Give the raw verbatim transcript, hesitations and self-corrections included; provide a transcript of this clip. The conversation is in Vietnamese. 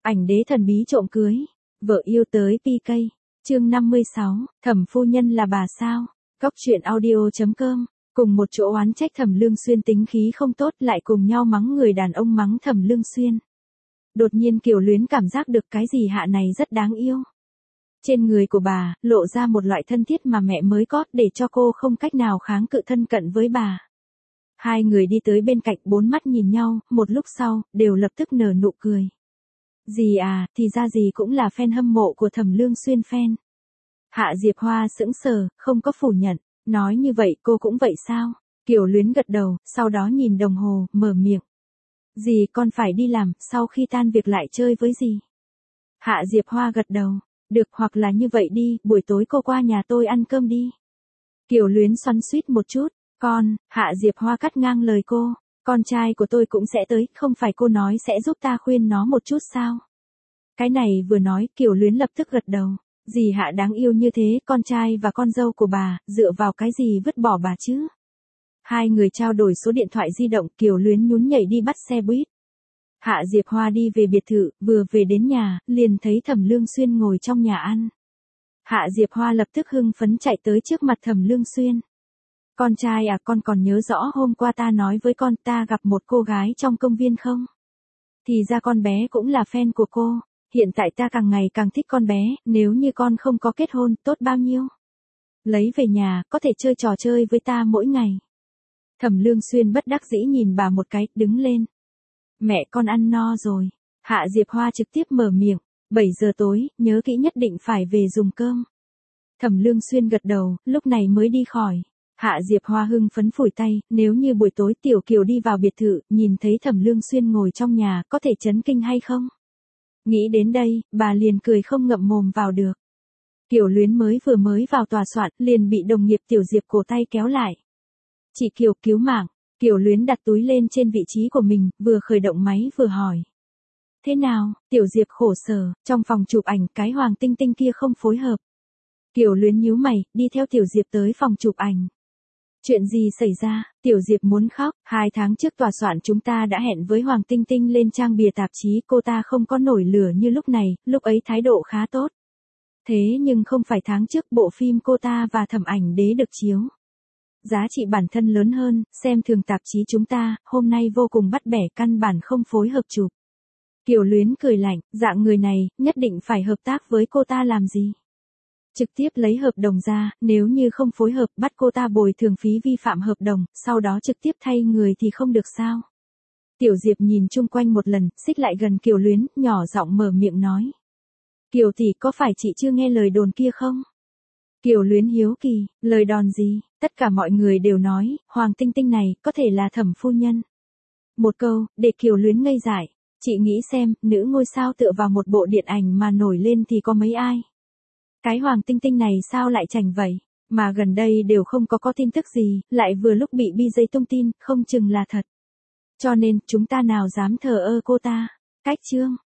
Ảnh đế thần bí trộm cưới. Vợ yêu tới pê ca. Chương năm mươi sáu, Thẩm phu nhân là bà sao? Góc truyện audio chấm com. Cùng một chỗ oán trách Thẩm Lương Xuyên tính khí không tốt, lại cùng nhau mắng người đàn ông mắng Thẩm Lương Xuyên. Đột nhiên Kiều Luyến cảm giác được cái gì hạ này rất đáng yêu. Trên người của bà, lộ ra một loại thân thiết mà mẹ mới có, để cho cô không cách nào kháng cự thân cận với bà. Hai người đi tới bên cạnh, bốn mắt nhìn nhau, một lúc sau, đều lập tức nở nụ cười. Dì à, thì ra dì cũng là fan hâm mộ của Thẩm Lương Xuyên fan. Hạ Diệp Hoa sững sờ, không có phủ nhận, nói như vậy cô cũng vậy sao? Kiều Luyến gật đầu, sau đó nhìn đồng hồ, mở miệng. Dì con phải đi làm, sau khi tan việc lại chơi với dì. Hạ Diệp Hoa gật đầu, được, hoặc là như vậy đi, buổi tối cô qua nhà tôi ăn cơm đi. Kiều Luyến xoắn xuýt một chút, con, Hạ Diệp Hoa cắt ngang lời cô, con trai của tôi cũng sẽ tới, không phải cô nói sẽ giúp ta khuyên nó một chút sao? Cái này vừa nói, Kiều Luyến lập tức gật đầu, dì Hạ đáng yêu như thế, con trai và con dâu của bà, dựa vào cái gì vứt bỏ bà chứ? Hai người trao đổi số điện thoại di động, Kiều Luyến nhún nhảy đi bắt xe buýt. Hạ Diệp Hoa đi về biệt thự, vừa về đến nhà, liền thấy Thẩm Lương Xuyên ngồi trong nhà ăn. Hạ Diệp Hoa lập tức hưng phấn chạy tới trước mặt Thẩm Lương Xuyên. Con trai à, con còn nhớ rõ hôm qua ta nói với con ta gặp một cô gái trong công viên không? Thì ra con bé cũng là fan của cô, hiện tại ta càng ngày càng thích con bé, nếu như con không có kết hôn, tốt bao nhiêu? Lấy về nhà, có thể chơi trò chơi với ta mỗi ngày. Thẩm Lương Xuyên bất đắc dĩ nhìn bà một cái, đứng lên. Mẹ con ăn no rồi. Hạ Diệp Hoa trực tiếp mở miệng, bảy giờ tối, nhớ kỹ nhất định phải về dùng cơm. Thẩm Lương Xuyên gật đầu, lúc này mới đi khỏi. Hạ Diệp Hoa hưng phấn phủi tay, nếu như buổi tối Tiểu Kiều đi vào biệt thự, nhìn thấy Thẩm Lương Xuyên ngồi trong nhà, có thể chấn kinh hay không? Nghĩ đến đây, bà liền cười không ngậm mồm vào được. Kiều Luyến mới vừa mới vào tòa soạn, liền bị đồng nghiệp Tiểu Diệp cổ tay kéo lại. Chị Kiều, cứu mạng. Kiều Luyến đặt túi lên trên vị trí của mình, vừa khởi động máy vừa hỏi. Thế nào? Tiểu Diệp khổ sở, trong phòng chụp ảnh cái Hoàng Tinh Tinh kia không phối hợp. Kiều Luyến nhíu mày, đi theo Tiểu Diệp tới phòng chụp ảnh. Chuyện gì xảy ra? Tiểu Diệp muốn khóc, hai tháng trước tòa soạn chúng ta đã hẹn với Hoàng Tinh Tinh lên trang bìa tạp chí, cô ta không có nổi lửa như lúc này, lúc ấy thái độ khá tốt. Thế nhưng không phải tháng trước bộ phim cô ta và Thẩm Ảnh Đế được chiếu. Giá trị bản thân lớn hơn, xem thường tạp chí chúng ta, hôm nay vô cùng bắt bẻ, căn bản không phối hợp chụp. Kiều Luyến cười lạnh, dạng người này, nhất định phải hợp tác với cô ta làm gì? Trực tiếp lấy hợp đồng ra, nếu như không phối hợp, bắt cô ta bồi thường phí vi phạm hợp đồng, sau đó trực tiếp thay người thì không được sao? Tiểu Diệp nhìn chung quanh một lần, xích lại gần Kiều Luyến, nhỏ giọng mở miệng nói. Kiều tỷ, có phải chị chưa nghe lời đồn kia không? Kiều Luyến hiếu kỳ, lời đồn gì? Tất cả mọi người đều nói, Hoàng Tinh Tinh này, có thể là Thẩm phu nhân. Một câu, để Kiều Luyến ngây dại. Chị nghĩ xem, nữ ngôi sao tựa vào một bộ điện ảnh mà nổi lên thì có mấy ai? Cái Hoàng Tinh Tinh này sao lại chảnh vậy? Mà gần đây đều không có có tin tức gì, lại vừa lúc bị bê giây tung tin, không chừng là thật. Cho nên, chúng ta nào dám thờ ơ cô ta? Cách chương.